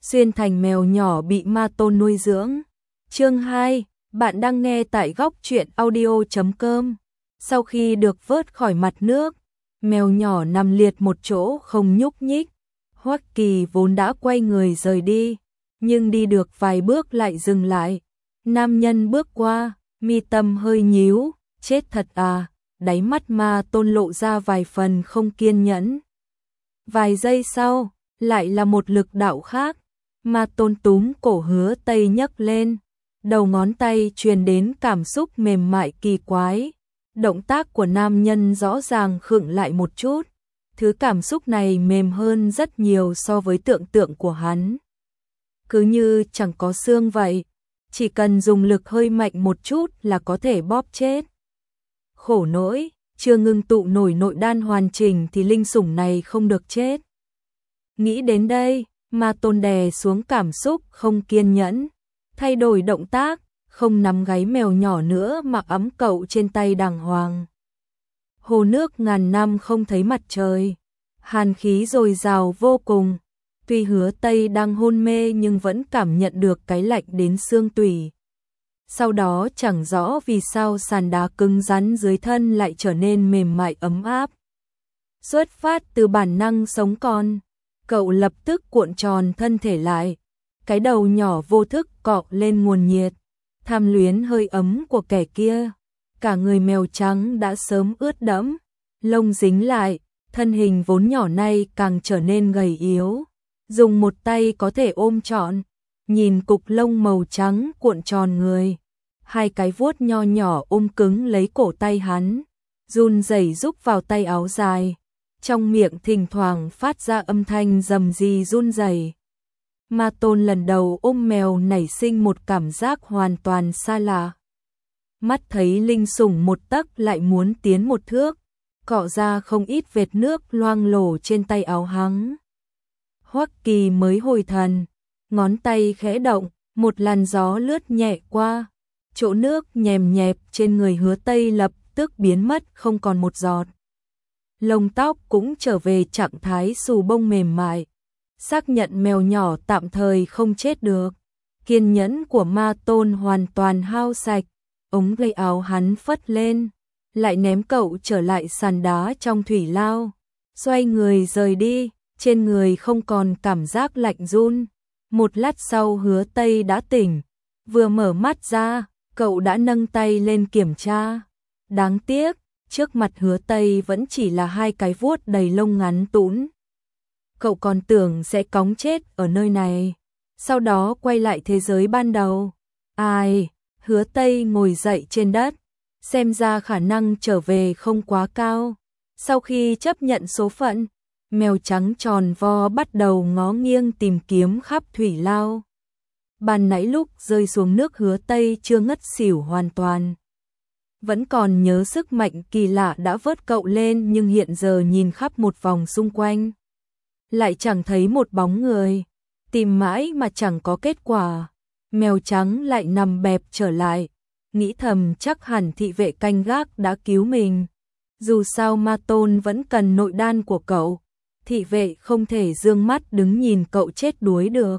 xuyên thành mèo nhỏ bị ma tôn nuôi dưỡng. Chương 2, bạn đang nghe tại góc truyện audio.com. Sau khi được vớt khỏi mặt nước, mèo nhỏ nằm liệt một chỗ không nhúc nhích. Hoắc Kỳ vốn đã quay người rời đi, nhưng đi được vài bước lại dừng lại. Nam nhân bước qua, mi tâm hơi nhíu, chết thật à, đáy mắt ma tôn lộ ra vài phần không kiên nhẫn. Vài giây sau, lại là một lực đạo khác, ma tôn túm cổ Hứa Tây nhấc lên, đầu ngón tay truyền đến cảm xúc mềm mại kỳ quái. Động tác của nam nhân rõ ràng khựng lại một chút, thứ cảm xúc này mềm hơn rất nhiều so với tưởng tượng của hắn. Cứ như chẳng có xương vậy, chỉ cần dùng lực hơi mạnh một chút là có thể bóp chết. Khổ nỗi, chưa ngưng tụ nổi nội đan hoàn chỉnh thì linh sủng này không được chết. Nghĩ đến đây, ma tôn đè xuống cảm xúc không kiên nhẫn, thay đổi động tác, không nắm gáy mèo nhỏ nữa mà ấm cậu trên tay đàng hoàng. Hồ nước ngàn năm không thấy mặt trời, hàn khí dồi dào vô cùng. Tuy Hứa Tây đang hôn mê nhưng vẫn cảm nhận được cái lạnh đến xương tủy. Sau đó chẳng rõ vì sao sàn đá cứng rắn dưới thân lại trở nên mềm mại ấm áp. Xuất phát từ bản năng sống còn, cậu lập tức cuộn tròn thân thể lại, cái đầu nhỏ vô thức cọ lên nguồn nhiệt, tham luyến hơi ấm của kẻ kia. Cả người mèo trắng đã sớm ướt đẫm, lông dính lại, thân hình vốn nhỏ nay càng trở nên gầy yếu. Dùng một tay có thể ôm trọn, nhìn cục lông màu trắng cuộn tròn người. Hai cái vuốt nho nhỏ ôm cứng lấy cổ tay hắn, run rẩy rúc vào tay áo dài. Trong miệng thỉnh thoảng phát ra âm thanh rầm rì run rẩy. Ma tôn lần đầu ôm mèo nảy sinh một cảm giác hoàn toàn xa lạ. Mắt thấy linh sủng một tấc lại muốn tiến một thước, cọ ra không ít vệt nước loang lổ trên tay áo hắn. Hoắc Kỳ mới hồi thần, ngón tay khẽ động, một làn gió lướt nhẹ qua, chỗ nước nhèm nhẹp trên người Hứa Tây lập tức biến mất không còn một giọt. Lông tóc cũng trở về trạng thái xù bông mềm mại, xác nhận mèo nhỏ tạm thời không chết được. Kiên nhẫn của ma tôn hoàn toàn hao sạch, ống tay áo hắn phất lên, lại ném cậu trở lại sàn đá trong thủy lao, xoay người rời đi. Trên người không còn cảm giác lạnh run. Một lát sau Hứa Tây đã tỉnh, vừa mở mắt ra, cậu đã nâng tay lên kiểm tra. Đáng tiếc, trước mặt Hứa Tây vẫn chỉ là hai cái vuốt đầy lông ngắn tũn. Cậu còn tưởng sẽ cóng chết ở nơi này, sau đó quay lại thế giới ban đầu. Ai, Hứa Tây ngồi dậy trên đất, xem ra khả năng trở về không quá cao. Sau khi chấp nhận số phận, mèo trắng tròn vo bắt đầu ngó nghiêng tìm kiếm khắp thủy lao. Ban nãy lúc rơi xuống nước Hứa Tây chưa ngất xỉu hoàn toàn. Vẫn còn nhớ sức mạnh kỳ lạ đã vớt cậu lên, nhưng hiện giờ nhìn khắp một vòng xung quanh, lại chẳng thấy một bóng người. Tìm mãi mà chẳng có kết quả. Mèo trắng lại nằm bẹp trở lại, nghĩ thầm chắc hẳn thị vệ canh gác đã cứu mình. Dù sao ma tôn vẫn cần nội đan của cậu, thị vệ không thể dương mắt đứng nhìn cậu chết đuối được.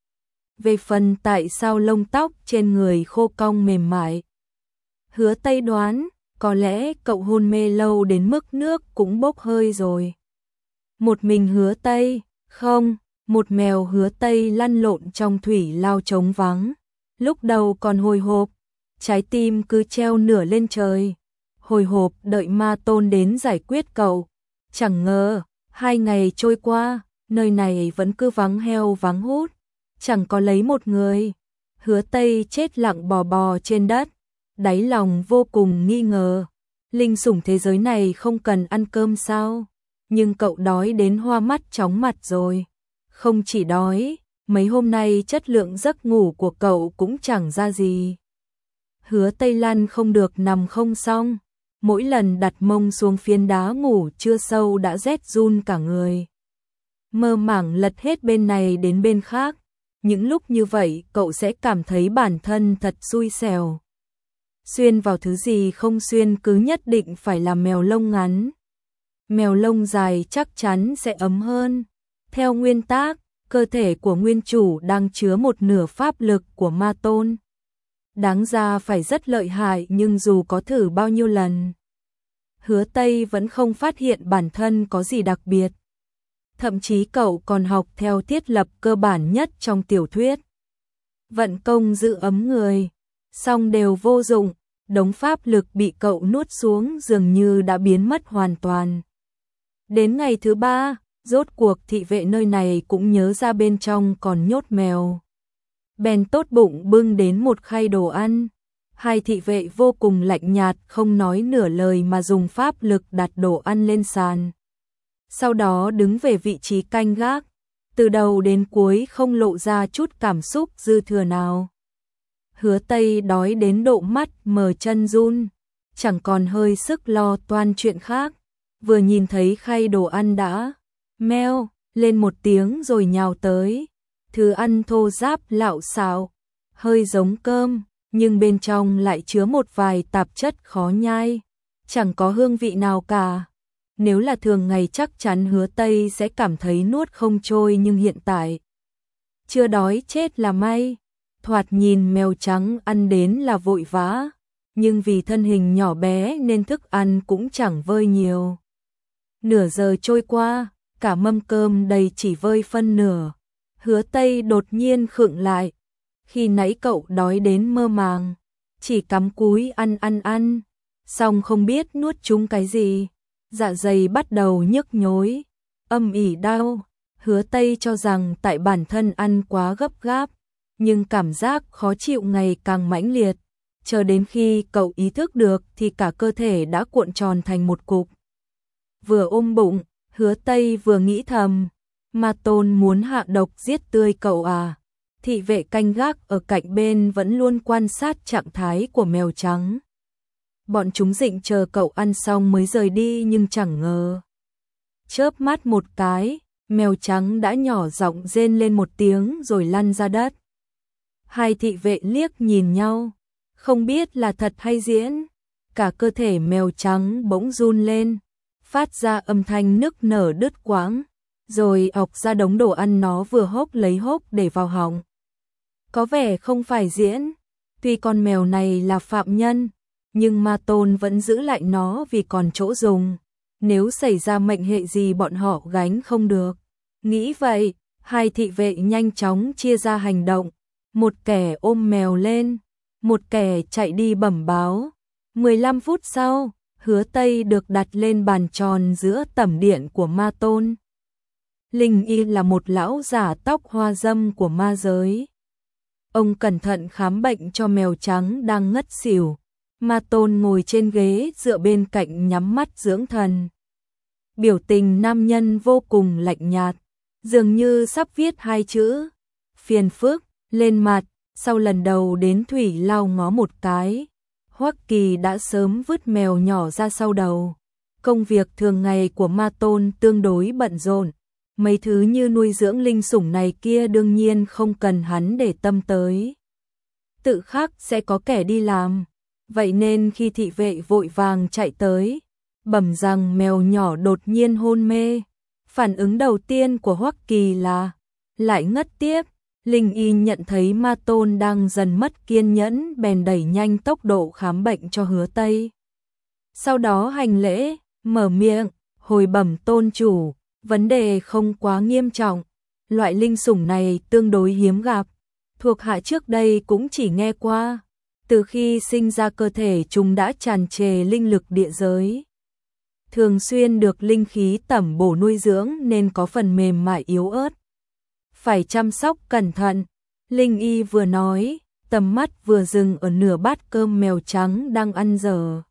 Về phần tại sao lông tóc trên người khô cong mềm mại, Hứa Tây đoán có lẽ cậu hôn mê lâu đến mức nước cũng bốc hơi rồi. Một mình Hứa Tây, không, một mèo Hứa Tây lăn lộn trong thủy lao trống vắng. Lúc đầu còn hồi hộp, trái tim cứ treo nửa lên trời, hồi hộp đợi ma tôn đến giải quyết cậu. Chẳng ngờ 2 ngày trôi qua, nơi này vẫn cứ vắng heo vắng hút, chẳng có lấy một người. Hứa Tây chết lặng bò bò trên đất, đáy lòng vô cùng nghi ngờ. Linh sủng thế giới này không cần ăn cơm sao? Nhưng cậu đói đến hoa mắt chóng mặt rồi. Không chỉ đói, mấy hôm nay chất lượng giấc ngủ của cậu cũng chẳng ra gì. Hứa Tây lăn không được nằm không xong. Mỗi lần đặt mông xuống phiến đá ngủ chưa sâu đã rét run cả người. Mơ màng lật hết bên này đến bên khác. Những lúc như vậy cậu sẽ cảm thấy bản thân thật xui xẻo. Xuyên vào thứ gì không xuyên cứ nhất định phải là mèo lông ngắn. Mèo lông dài chắc chắn sẽ ấm hơn. Theo nguyên tắc, cơ thể của nguyên chủ đang chứa một nửa pháp lực của ma tôn. Đáng ra phải rất lợi hại, nhưng dù có thử bao nhiêu lần, Hứa Tây vẫn không phát hiện bản thân có gì đặc biệt. Thậm chí cậu còn học theo thiết lập cơ bản nhất trong tiểu thuyết. Vận công giữ ấm người, song đều vô dụng, đống pháp lực bị cậu nuốt xuống dường như đã biến mất hoàn toàn. Đến ngày thứ 3, rốt cuộc thị vệ nơi này cũng nhớ ra bên trong còn nhốt mèo. Bèn tốt bụng bưng đến một khay đồ ăn. Hai thị vệ vô cùng lạnh nhạt, không nói nửa lời mà dùng pháp lực đặt đồ ăn lên sàn. Sau đó đứng về vị trí canh gác, từ đầu đến cuối không lộ ra chút cảm xúc dư thừa nào. Hứa Tây đói đến độ mắt mờ chân run, chẳng còn hơi sức lo toan chuyện khác. Vừa nhìn thấy khay đồ ăn đã meo lên một tiếng rồi nhào tới. Thứ ăn thô ráp lạo xạo, hơi giống cơm, nhưng bên trong lại chứa một vài tạp chất khó nhai, chẳng có hương vị nào cả. Nếu là thường ngày chắc chắn Hứa Tây sẽ cảm thấy nuốt không trôi, nhưng hiện tại chưa đói chết là may. Thoạt nhìn mèo trắng ăn đến là vội vã, nhưng vì thân hình nhỏ bé nên thức ăn cũng chẳng vơi nhiều. Nửa giờ trôi qua, cả mâm cơm đầy chỉ vơi phân nửa. Hứa Tây đột nhiên khựng lại. Khi nãy cậu đói đến mơ màng, chỉ cắm cúi ăn, xong không biết nuốt trúng cái gì. Dạ dày bắt đầu nhức nhối, âm ỉ đau. Hứa Tây cho rằng tại bản thân ăn quá gấp gáp, nhưng cảm giác khó chịu ngày càng mãnh liệt. Chờ đến khi cậu ý thức được thì cả cơ thể đã cuộn tròn thành một cục. Vừa ôm bụng, Hứa Tây vừa nghĩ thầm, Ma Tôn muốn hạ độc giết tươi cậu à? Thị vệ canh gác ở cạnh bên vẫn luôn quan sát trạng thái của mèo trắng. Bọn chúng định chờ cậu ăn xong mới rời đi, nhưng chẳng ngờ. Chớp mắt một cái, mèo trắng đã nhỏ giọng rên lên một tiếng rồi lăn ra đất. Hai thị vệ liếc nhìn nhau, không biết là thật hay diễn. Cả cơ thể mèo trắng bỗng run lên, phát ra âm thanh nức nở đứt quãng, rồi ọc ra đống đồ ăn nó vừa hốc lấy hốc để vào họng. Có vẻ không phải diễn, tuy con mèo này là phạm nhân, nhưng Ma Tôn vẫn giữ lại nó vì còn chỗ dùng. Nếu xảy ra mệnh hệ gì bọn họ gánh không được. Nghĩ vậy, hai thị vệ nhanh chóng chia ra hành động. Một kẻ ôm mèo lên, một kẻ chạy đi bẩm báo. 15 phút sau, Hứa Tây được đặt lên bàn tròn giữa tẩm điện của Ma Tôn. Linh Y là một lão giả tóc hoa dâm của ma giới. Ông cẩn thận khám bệnh cho mèo trắng đang ngất xỉu. Ma Tôn ngồi trên ghế dựa bên cạnh nhắm mắt dưỡng thần. Biểu tình nam nhân vô cùng lạnh nhạt, dường như sắp viết hai chữ phiền phức lên mặt. Sau lần đầu đến thủy lao ngó một cái, Hoắc Kỳ đã sớm vứt mèo nhỏ ra sau đầu. Công việc thường ngày của Ma Tôn tương đối bận rộn, mấy thứ như nuôi dưỡng linh sủng này kia đương nhiên không cần hắn để tâm tới. Tự khắc sẽ có kẻ đi làm. Vậy nên khi thị vệ vội vàng chạy tới, bẩm rằng mèo nhỏ đột nhiên hôn mê, phản ứng đầu tiên của Hoắc Kỳ là lại ngất tiếp. Linh Y nhận thấy Ma Tôn đang dần mất kiên nhẫn, bèn đẩy nhanh tốc độ khám bệnh cho Hứa Tây. Sau đó hành lễ, mở miệng, hồi bẩm tôn chủ, vấn đề không quá nghiêm trọng, loại linh sủng này tương đối hiếm gặp, thuộc hạ trước đây cũng chỉ nghe qua. Từ khi sinh ra cơ thể chúng đã tràn trề linh lực địa giới, thường xuyên được linh khí tẩm bổ nuôi dưỡng nên có phần mềm mại yếu ớt, phải chăm sóc cẩn thận. Linh Y vừa nói, tầm mắt vừa dừng ở nửa bát cơm mèo trắng đang ăn dở.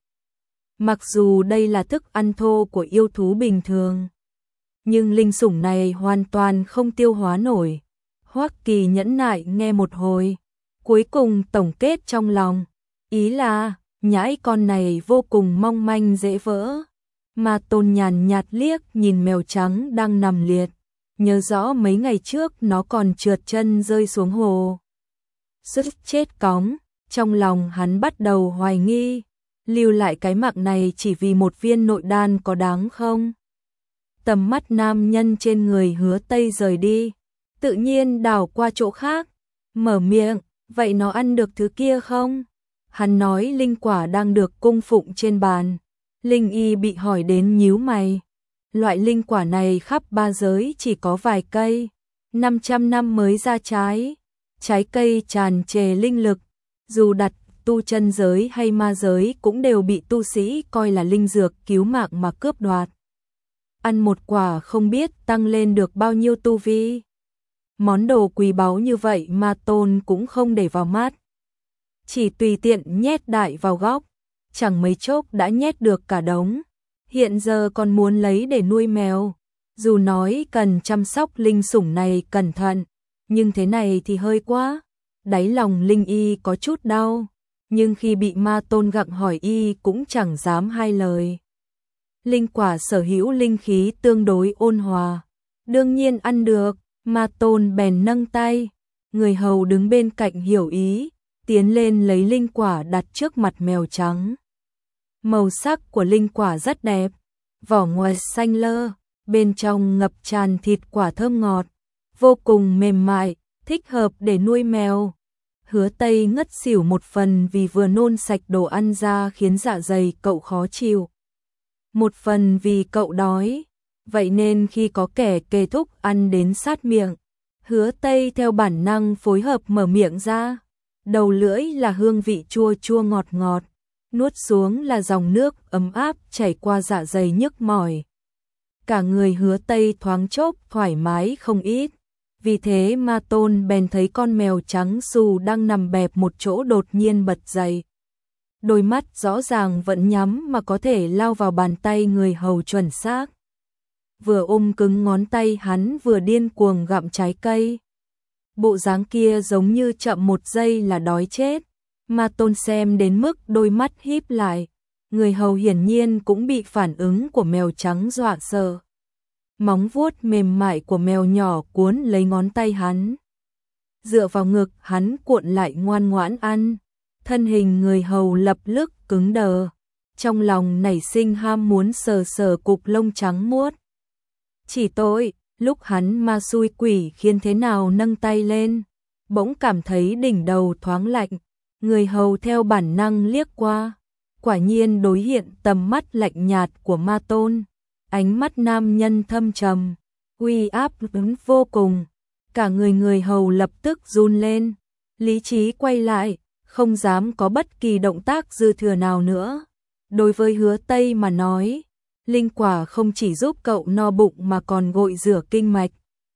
Mặc dù đây là thức ăn thô của yêu thú bình thường, nhưng linh sủng này hoàn toàn không tiêu hóa nổi. Hoắc Kỳ nhẫn nại nghe một hồi, cuối cùng tổng kết trong lòng, ý là nhãi con này vô cùng mong manh dễ vỡ. Ma Tôn nhàn nhạt liếc nhìn mèo trắng đang nằm liệt, nhớ rõ mấy ngày trước nó còn trượt chân rơi xuống hồ, suýt chết cóng. Trong lòng hắn bắt đầu hoài nghi, lưu lại cái mạng này chỉ vì một viên nội đan có đáng không? Tầm mắt nam nhân trên người Hứa Tây rời đi, tự nhiên đảo qua chỗ khác, mở miệng, vậy nó ăn được thứ kia không? Hắn nói linh quả đang được cung phụng trên bàn. Linh Y bị hỏi đến nhíu mày. Loại linh quả này khắp ba giới chỉ có vài cây, 500 năm mới ra trái. Trái cây tràn trề linh lực, dù đặt tu chân giới hay ma giới cũng đều bị tu sĩ coi là linh dược cứu mạng mà cướp đoạt. Ăn một quả không biết tăng lên được bao nhiêu tu vi. Món đồ quý báu như vậy Ma Tôn cũng không để vào mắt. Chỉ tùy tiện nhét đại vào góc, chẳng mấy chốc đã nhét được cả đống. Hiện giờ còn muốn lấy để nuôi mèo. Dù nói cần chăm sóc linh sủng này cẩn thận, nhưng thế này thì hơi quá. Đáy lòng Linh Y có chút đau, nhưng khi bị Ma Tôn gặng hỏi y cũng chẳng dám hai lời. Linh quả sở hữu linh khí tương đối ôn hòa, đương nhiên ăn được. Ma Tôn bèn nâng tay, người hầu đứng bên cạnh hiểu ý, tiến lên lấy linh quả đặt trước mặt mèo trắng. Màu sắc của linh quả rất đẹp, vỏ ngoài xanh lơ, bên trong ngập tràn thịt quả thơm ngọt, vô cùng mềm mại, thích hợp để nuôi mèo. Hứa Tây ngất xỉu một phần vì vừa nôn sạch đồ ăn ra khiến dạ dày cậu khó chịu. Một phần vì cậu đói, vậy nên khi có kẻ kề thúc ăn đến sát miệng, Hứa Tây theo bản năng phối hợp mở miệng ra. Đầu lưỡi là hương vị chua chua ngọt ngọt, nuốt xuống là dòng nước ấm áp chảy qua dạ dày nhức mỏi. Cả người Hứa Tây thoáng chốc thoải mái không ít. Vì thế Ma Tôn bèn thấy con mèo trắng xù đang nằm bẹp một chỗ đột nhiên bật dậy. Đôi mắt rõ ràng vẫn nhắm mà có thể lao vào bàn tay người hầu chuẩn xác. Vừa ôm cứng ngón tay hắn vừa điên cuồng gặm trái cây. Bộ dáng kia giống như chậm một giây là đói chết. Ma Tôn xem đến mức đôi mắt híp lại. Người hầu hiển nhiên cũng bị phản ứng của mèo trắng dọa sợ. Móng vuốt mềm mại của mèo nhỏ cuốn lấy ngón tay hắn. Dựa vào ngực hắn cuộn lại ngoan ngoãn ăn. Thân hình người hầu lập tức cứng đờ. Trong lòng nảy sinh ham muốn sờ sờ cục lông trắng muốt. Chỉ tội, lúc hắn ma xui quỷ khiến thế nào nâng tay lên, bỗng cảm thấy đỉnh đầu thoáng lạnh. Người hầu theo bản năng liếc qua, quả nhiên đối hiện tầm mắt lạnh nhạt của Ma Tôn. Ánh mắt nam nhân thâm trầm, uy áp vô cùng. Cả người hầu lập tức run lên, lý trí quay lại, không dám có bất kỳ động tác dư thừa nào nữa. Đối với Hứa Tây mà nói, linh quả không chỉ giúp cậu no bụng mà còn gội rửa kinh mạch,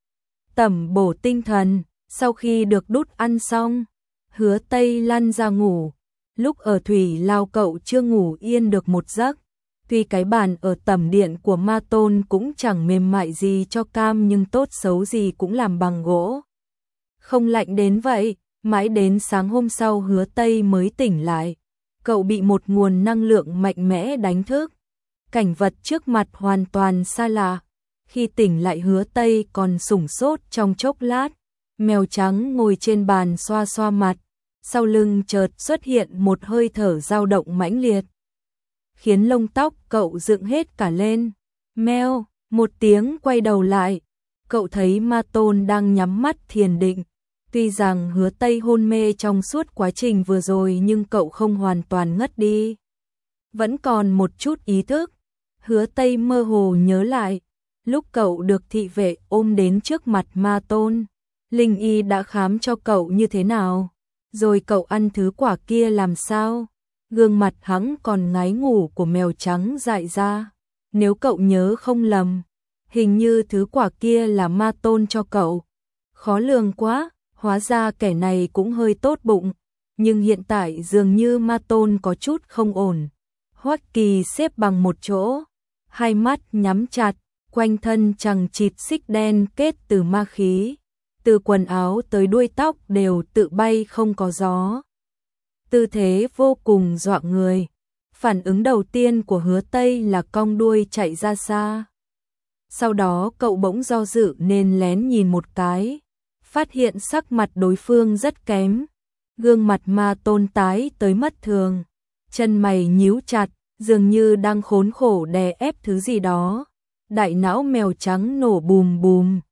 tẩm bổ tinh thần. Sau khi được đút ăn xong, Hứa Tây lăn ra ngủ. Lúc ở thủy lao cậu chưa ngủ yên được một giấc. Tuy cái bàn ở tẩm điện của Ma Tôn cũng chẳng mềm mại gì cho cam nhưng tốt xấu gì cũng làm bằng gỗ. Không lạnh đến vậy, mãi đến sáng hôm sau Hứa Tây mới tỉnh lại. Cậu bị một nguồn năng lượng mạnh mẽ đánh thức. Cảnh vật trước mặt hoàn toàn xa lạ. Khi tỉnh lại Hứa Tây còn sửng sốt trong chốc lát. Mèo trắng ngồi trên bàn xoa xoa mặt. Sau lưng chợt xuất hiện một hơi thở dao động mãnh liệt, khiến lông tóc cậu dựng hết cả lên. Meo, một tiếng quay đầu lại, cậu thấy Ma Tôn đang nhắm mắt thiền định. Tuy rằng Hứa Tây hôn mê trong suốt quá trình vừa rồi nhưng cậu không hoàn toàn ngất đi, vẫn còn một chút ý thức. Hứa Tây mơ hồ nhớ lại, lúc cậu được thị vệ ôm đến trước mặt Ma Tôn, Linh Y đã khám cho cậu như thế nào, rồi cậu ăn thứ quả kia làm sao. Gương mặt hắn còn ngái ngủ của mèo trắng dại ra. Nếu cậu nhớ không lầm, hình như thứ quả kia là Ma Tôn cho cậu. Khó lường quá, hóa ra kẻ này cũng hơi tốt bụng. Nhưng hiện tại dường như Ma Tôn có chút không ổn. Hoắc Kỳ xếp bằng một chỗ, hai mắt nhắm chặt, quanh thân chằng chịt xích đen kết từ ma khí. Từ quần áo tới đuôi tóc đều tự bay không có gió. Tư thế vô cùng dọa người. Phản ứng đầu tiên của Hứa Tây là cong đuôi chạy ra xa. Sau đó cậu bỗng do dự nên lén nhìn một cái, phát hiện sắc mặt đối phương rất kém. Gương mặt Ma Tôn tái tới mất thường, chân mày nhíu chặt, dường như đang khốn khổ đè ép thứ gì đó. Đại não mèo trắng nổ bùm bùm,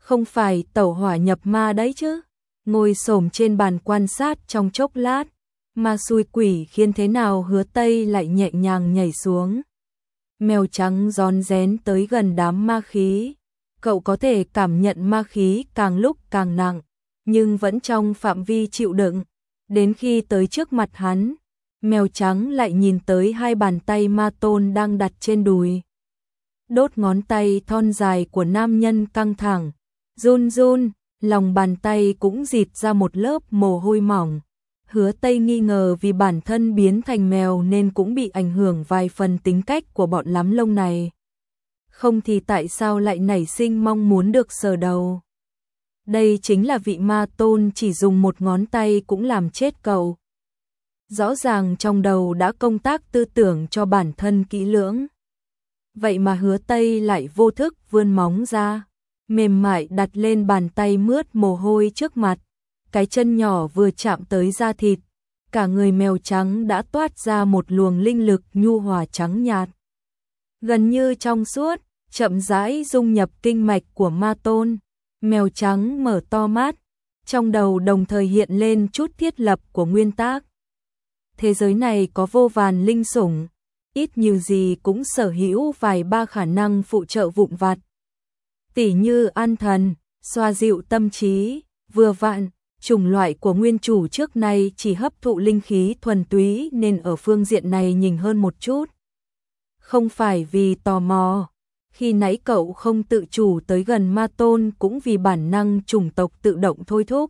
Không phải tẩu hỏa nhập ma đấy chứ. Ngồi xổm trên bàn quan sát trong chốc lát, ma xui quỷ khiến thế nào Hứa Tây lại nhẹ nhàng nhảy xuống. Mèo trắng rón rén tới gần đám ma khí. Cậu có thể cảm nhận ma khí càng lúc càng nặng, nhưng vẫn trong phạm vi chịu đựng. Đến khi tới trước mặt hắn, mèo trắng lại nhìn tới hai bàn tay ma tôn đang đặt trên đùi. Đốt ngón tay thon dài của nam nhân căng thẳng, run run, lòng bàn tay cũng rịt ra một lớp mồ hôi mỏng. Hứa Tây nghi ngờ vì bản thân biến thành mèo nên cũng bị ảnh hưởng vài phần tính cách của bọn lắm lông này. Không thì tại sao lại nảy sinh mong muốn được sờ đầu. Đây chính là vị ma tôn chỉ dùng một ngón tay cũng làm chết cậu. Rõ ràng trong đầu đã công tác tư tưởng cho bản thân kỹ lưỡng. Vậy mà Hứa Tây lại vô thức vươn móng ra, mềm mại đặt lên bàn tay mướt mồ hôi trước mặt. Cái chân nhỏ vừa chạm tới da thịt, cả người mèo trắng đã toát ra một luồng linh lực nhu hòa trắng nhạt. Gần như trong suốt, chậm rãi dung nhập kinh mạch của ma tôn. Mèo trắng mở to mắt, trong đầu đồng thời hiện lên chút thiết lập của nguyên tắc. Thế giới này có vô vàn linh sủng, ít nhiều gì cũng sở hữu vài ba khả năng phụ trợ vụn vặt. Tỉ như an thần, xoa dịu tâm trí, vừa vặn, chủng loại của nguyên chủ trước nay chỉ hấp thụ linh khí thuần túy nên ở phương diện này nhỉnh hơn một chút. Không phải vì tò mò, khi nãy cậu không tự chủ tới gần ma tôn cũng vì bản năng chủng tộc tự động thôi thúc.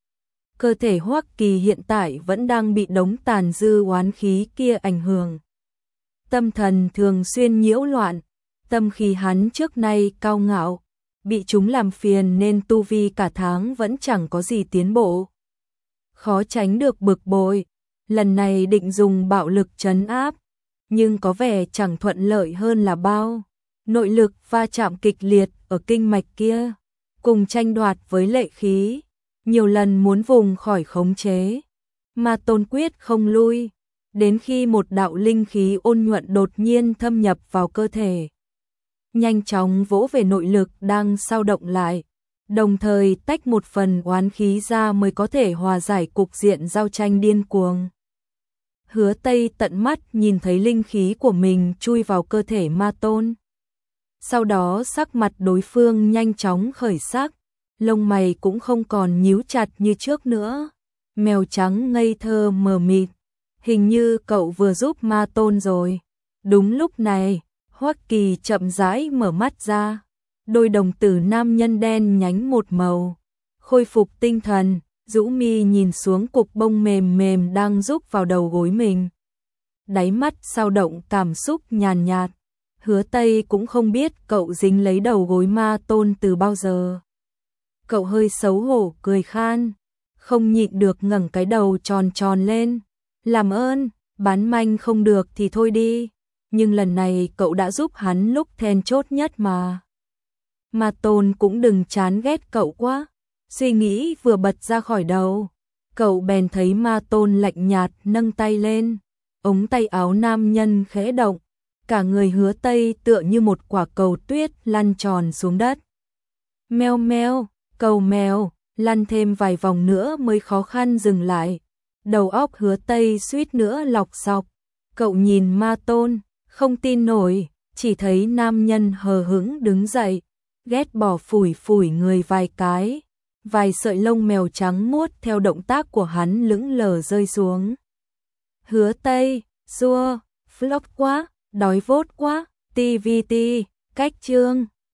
Cơ thể Hoắc Kỳ hiện tại vẫn đang bị đống tàn dư oán khí kia ảnh hưởng. Tâm thần thường xuyên nhiễu loạn, tâm khí hắn trước nay cao ngạo, bị chúng làm phiền nên tu vi cả tháng vẫn chẳng có gì tiến bộ. Khó tránh được bực bội, lần này định dùng bạo lực trấn áp, nhưng có vẻ chẳng thuận lợi hơn là bao. Nội lực va chạm kịch liệt ở kinh mạch kia, cùng tranh đoạt với lệ khí, nhiều lần muốn vùng khỏi khống chế. Ma tôn quyết không lui, đến khi một đạo linh khí ôn nhuận đột nhiên thâm nhập vào cơ thể. Nhanh chóng vỗ về nội lực đang sao động lại, đồng thời tách một phần oán khí ra mới có thể hòa giải cục diện giao tranh điên cuồng. Hứa Tây tận mắt nhìn thấy linh khí của mình chui vào cơ thể ma tôn. Sau đó sắc mặt đối phương nhanh chóng khởi sắc, lông mày cũng không còn nhíu chặt như trước nữa. Mèo trắng ngây thơ mờ mịt, hình như cậu vừa giúp ma tôn rồi. Đúng lúc này, Hoắc Kỳ chậm rãi mở mắt ra, đôi đồng tử nam nhân đen nhánh một màu, khôi phục tinh thần, rũ mi nhìn xuống cục bông mềm mềm đang rúc vào đầu gối mình. Đáy mắt sao động cảm xúc nhàn nhạt. Hứa Tây cũng không biết cậu dính lấy đầu gối ma tôn từ bao giờ. Cậu hơi xấu hổ cười khan, không nhịn được ngẩng cái đầu tròn tròn lên. Làm ơn, bán manh không được thì thôi đi, nhưng lần này cậu đã giúp hắn lúc then chốt nhất mà. Ma tôn cũng đừng chán ghét cậu quá. Suy nghĩ vừa bật ra khỏi đầu, cậu bèn thấy ma tôn lạnh nhạt nâng tay lên, ống tay áo nam nhân khẽ động, cả người Hứa Tây tựa như một quả cầu tuyết lăn tròn xuống đất. Meo meo, cầu mèo, lăn thêm vài vòng nữa mới khó khăn dừng lại. Đầu óc Hứa Tây suýt nữa lọc sọc. Cậu nhìn ma tôn, không tin nổi, chỉ thấy nam nhân hờ hững đứng dậy, ghét bỏ phủi phủi người vài cái. Vài sợi lông mèo trắng muốt theo động tác của hắn lững lờ rơi xuống. Hứa Tây, xua, flop quá, đói vốt quá, TVT, cách chương.